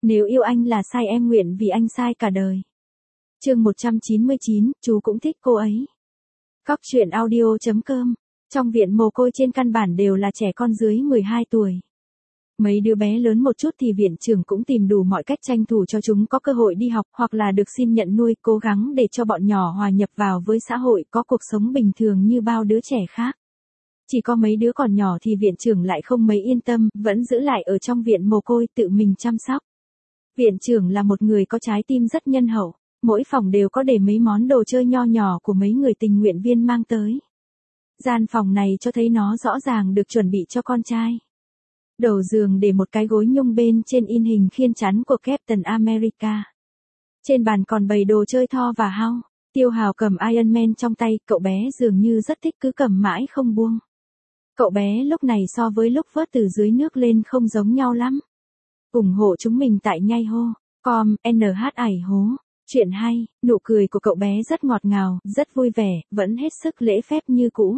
Nếu yêu anh là sai em nguyện vì anh sai cả đời. Chương 199, chú cũng thích cô ấy. Cóc truyện audio.com. Trong viện mồ côi trên căn bản đều là trẻ con dưới 12 tuổi. Mấy đứa bé lớn một chút thì viện trưởng cũng tìm đủ mọi cách tranh thủ cho chúng có cơ hội đi học hoặc là được xin nhận nuôi, cố gắng để cho bọn nhỏ hòa nhập vào với xã hội, có cuộc sống bình thường như bao đứa trẻ khác. Chỉ có mấy đứa còn nhỏ thì viện trưởng lại không mấy yên tâm, vẫn giữ lại ở trong viện mồ côi tự mình chăm sóc. Viện trưởng là một người có trái tim rất nhân hậu, mỗi phòng đều có để mấy món đồ chơi nho nhỏ của mấy người tình nguyện viên mang tới. Gian phòng này cho thấy nó rõ ràng được chuẩn bị cho con trai. Đầu giường để một cái gối nhung, bên trên in hình khiên chắn của Captain America. Trên bàn còn bày đồ chơi Thor và Hulk. Tiêu Hào cầm Iron Man trong tay, cậu bé dường như rất thích, cứ cầm mãi không buông. Cậu bé lúc này so với lúc vớt từ dưới nước lên không giống nhau lắm. Ủng hộ chúng mình tại nhai hô, com, nh ải hố. Chuyện hay, nụ cười của cậu bé rất ngọt ngào, rất vui vẻ, vẫn hết sức lễ phép như cũ.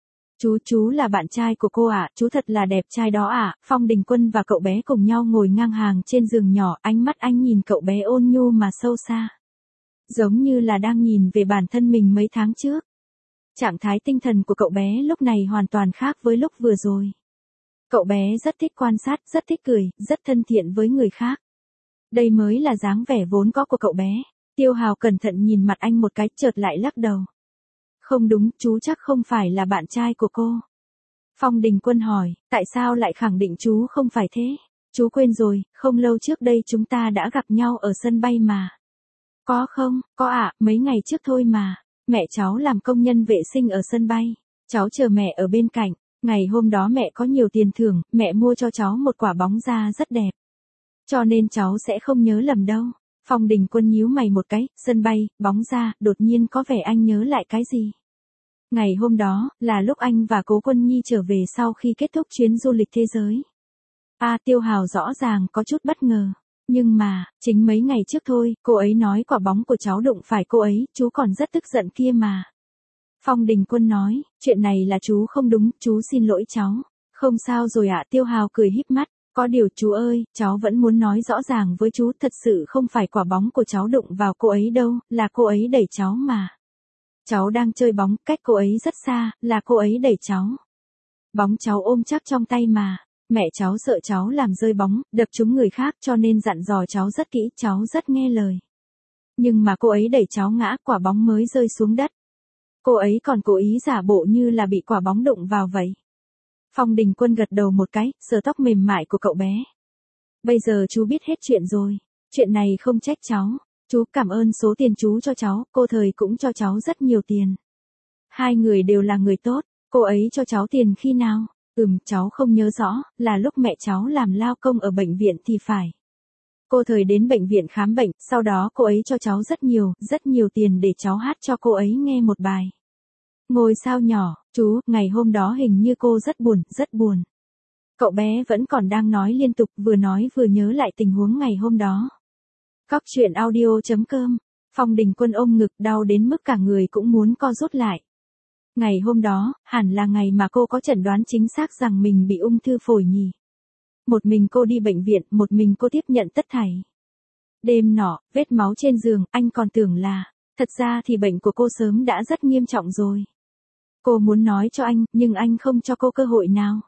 Chú là bạn trai của cô ạ, chú thật là đẹp trai đó ạ. Phong Đình Quân và cậu bé cùng nhau ngồi ngang hàng trên giường nhỏ, ánh mắt anh nhìn cậu bé ôn nhu mà sâu xa. Giống như là đang nhìn về bản thân mình mấy tháng trước. Trạng thái tinh thần của cậu bé lúc này hoàn toàn khác với lúc vừa rồi. Cậu bé rất thích quan sát, rất thích cười, rất thân thiện với người khác. Đây mới là dáng vẻ vốn có của cậu bé. Tiêu Hào cẩn thận nhìn mặt anh một cái, chợt lại lắc đầu. Không đúng, chú chắc không phải là bạn trai của cô. Phong Đình Quân hỏi, tại sao lại khẳng định chú không phải thế? Chú quên rồi, không lâu trước đây chúng ta đã gặp nhau ở sân bay mà. Có không, có ạ, mấy ngày trước thôi mà. Mẹ cháu làm công nhân vệ sinh ở sân bay. Cháu chờ mẹ ở bên cạnh. Ngày hôm đó mẹ có nhiều tiền thưởng, mẹ mua cho cháu một quả bóng da rất đẹp. Cho nên cháu sẽ không nhớ lầm đâu. Phong Đình Quân nhíu mày một cái, sân bay, bóng da, đột nhiên có vẻ anh nhớ lại cái gì. Ngày hôm đó, là lúc anh và Cố Quân Nhi trở về sau khi kết thúc chuyến du lịch thế giới. Tiêu Hào rõ ràng có chút bất ngờ. Nhưng mà, chính mấy ngày trước thôi, cô ấy nói quả bóng của cháu đụng phải cô ấy, chú còn rất tức giận kia mà. Phong Đình Quân nói, chuyện này là chú không đúng, chú xin lỗi cháu. Không sao rồi ạ, Tiêu Hào cười híp mắt. Có điều chú ơi, cháu vẫn muốn nói rõ ràng với chú, thật sự không phải quả bóng của cháu đụng vào cô ấy đâu, là cô ấy đẩy cháu mà. Cháu đang chơi bóng, cách cô ấy rất xa, là cô ấy đẩy cháu. Bóng cháu ôm chắc trong tay mà. Mẹ cháu sợ cháu làm rơi bóng, đập trúng người khác cho nên dặn dò cháu rất kỹ, cháu rất nghe lời. Nhưng mà cô ấy đẩy cháu ngã, quả bóng mới rơi xuống đất. Cô ấy còn cố ý giả bộ như là bị quả bóng đụng vào vậy. Phong Đình Quân gật đầu một cái, sờ tóc mềm mại của cậu bé. Bây giờ chú biết hết chuyện rồi. Chuyện này không trách cháu. Chú cảm ơn số tiền chú cho cháu, cô Thời cũng cho cháu rất nhiều tiền. Hai người đều là người tốt, cô ấy cho cháu tiền khi nào? Cháu không nhớ rõ, là lúc mẹ cháu làm lao công ở bệnh viện thì phải. Cô Thời đến bệnh viện khám bệnh, sau đó cô ấy cho cháu rất nhiều tiền để cháu hát cho cô ấy nghe một bài. Ngôi sao nhỏ, chú, ngày hôm đó hình như cô rất buồn. Cậu bé vẫn còn đang nói liên tục, vừa nói vừa nhớ lại tình huống ngày hôm đó. Cóc truyện audio.com. Phong Đình Quân ôm ngực, đau đến mức cả người cũng muốn co rút lại. Ngày hôm đó, hẳn là ngày mà cô có chẩn đoán chính xác rằng mình bị ung thư phổi nhỉ. Một mình cô đi bệnh viện, một mình cô tiếp nhận tất thảy. Đêm nọ, vết máu trên giường, anh còn tưởng là, thật ra thì bệnh của cô sớm đã rất nghiêm trọng rồi. Cô muốn nói cho anh, nhưng anh không cho cô cơ hội nào.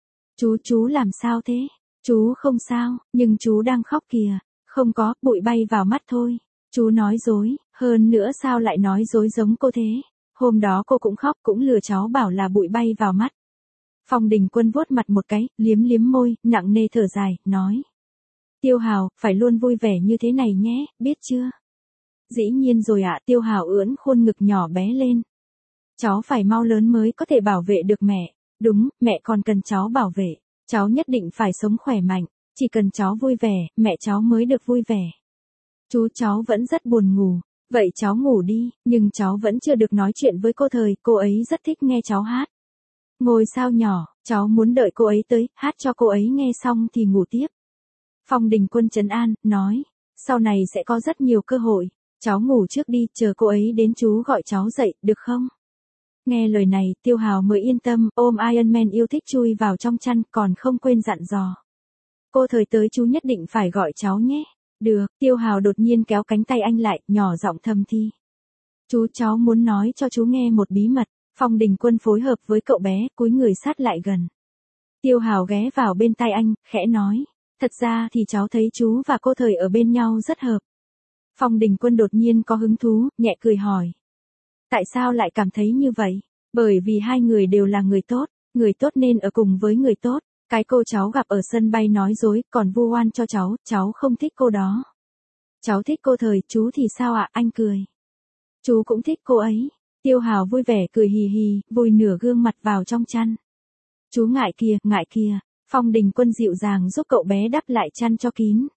Chú làm sao thế? Chú không sao, nhưng chú đang khóc kìa. Không có, bụi bay vào mắt thôi. Chú nói dối, hơn nữa sao lại nói dối giống cô thế? Hôm đó cô cũng khóc, cũng lừa cháu bảo là bụi bay vào mắt. Phong Đình Quân vuốt mặt một cái, liếm môi, nặng nề thở dài, nói. Tiêu Hào, phải luôn vui vẻ như thế này nhé, biết chưa? Dĩ nhiên rồi ạ, Tiêu Hào ưỡn khuôn ngực nhỏ bé lên. Cháu phải mau lớn mới có thể bảo vệ được mẹ. Đúng, mẹ còn cần cháu bảo vệ. Cháu nhất định phải sống khỏe mạnh. Chỉ cần cháu vui vẻ, mẹ cháu mới được vui vẻ. Cháu vẫn rất buồn ngủ. Vậy cháu ngủ đi, nhưng cháu vẫn chưa được nói chuyện với cô Thời, cô ấy rất thích nghe cháu hát. Ngôi sao nhỏ, cháu muốn đợi cô ấy tới, hát cho cô ấy nghe xong thì ngủ tiếp. Phong Đình Quân trấn an, nói, sau này sẽ có rất nhiều cơ hội, cháu ngủ trước đi, chờ cô ấy đến chú gọi cháu dậy, được không? Nghe lời này, Tiêu Hào mới yên tâm, ôm Iron Man yêu thích chui vào trong chăn, còn không quên dặn dò. Cô Thời tới chú nhất định phải gọi cháu nhé. Được, Tiêu Hào đột nhiên kéo cánh tay anh lại, nhỏ giọng thầm thì. Chú, cháu muốn nói cho chú nghe một bí mật. Phong Đình Quân phối hợp với cậu bé, cúi người sát lại gần. Tiêu Hào ghé vào bên tai anh, khẽ nói. Thật ra thì cháu thấy chú và cô Thời ở bên nhau rất hợp. Phong Đình Quân đột nhiên có hứng thú, nhẹ cười hỏi. Tại sao lại cảm thấy như vậy? Bởi vì hai người đều là người tốt nên ở cùng với người tốt. Cái cô cháu gặp ở sân bay nói dối, còn vu oan cho cháu không thích cô đó. Cháu thích cô Thời, chú thì sao ạ? Anh cười. Chú cũng thích cô ấy. Tiêu Hào vui vẻ cười hì hì, vùi nửa gương mặt vào trong chăn. Chú ngại kìa. Phong Đình Quân dịu dàng giúp cậu bé đắp lại chăn cho kín.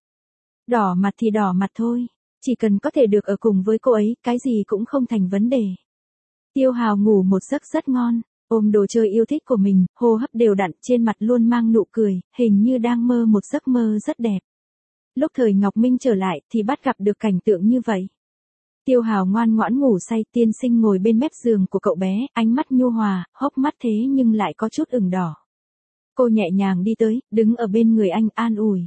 Đỏ mặt thì đỏ mặt thôi. Chỉ cần có thể được ở cùng với cô ấy, cái gì cũng không thành vấn đề. Tiêu Hào ngủ một giấc rất ngon, ôm đồ chơi yêu thích của mình, hô hấp đều đặn, trên mặt luôn mang nụ cười, hình như đang mơ một giấc mơ rất đẹp. Lúc Thời Ngọc Minh trở lại thì bắt gặp được cảnh tượng như vậy. Tiêu Hào ngoan ngoãn ngủ say, tiên sinh ngồi bên mép giường của cậu bé, ánh mắt nhu hòa, hốc mắt thế nhưng lại có chút ửng đỏ. Cô nhẹ nhàng đi tới, đứng ở bên người anh an ủi.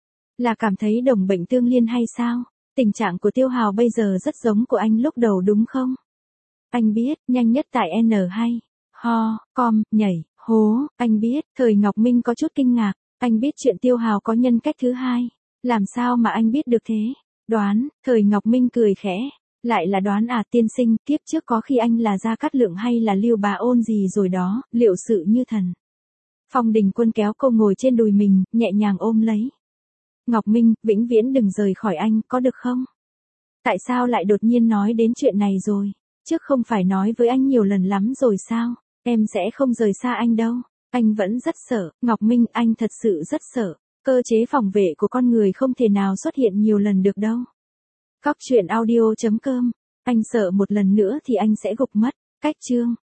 Là cảm thấy đồng bệnh tương liên hay sao? Tình trạng của Tiêu Hào bây giờ rất giống của anh lúc đầu đúng không? Anh biết, nhanh nhất tại N hay. Ho, com, nhảy, hố, anh biết. Thời Ngọc Minh có chút kinh ngạc. Anh biết chuyện Tiêu Hào có nhân cách thứ hai. Làm sao mà anh biết được thế? Đoán, Thời Ngọc Minh cười khẽ. Lại là đoán à tiên sinh, kiếp trước có khi anh là Gia Cát Lượng hay là Lưu Bá Ôn gì rồi đó, liệu sự như thần. Phong Đình Quân kéo cô ngồi trên đùi mình, nhẹ nhàng ôm lấy. Ngọc Minh, vĩnh viễn đừng rời khỏi anh, có được không? Tại sao lại đột nhiên nói đến chuyện này rồi? Trước không phải nói với anh nhiều lần lắm rồi sao? Em sẽ không rời xa anh đâu. Anh vẫn rất sợ. Ngọc Minh, anh thật sự rất sợ. Cơ chế phòng vệ của con người không thể nào xuất hiện nhiều lần được đâu. Cóc truyện audio.com. Anh sợ một lần nữa thì anh sẽ gục mất. Cách chương.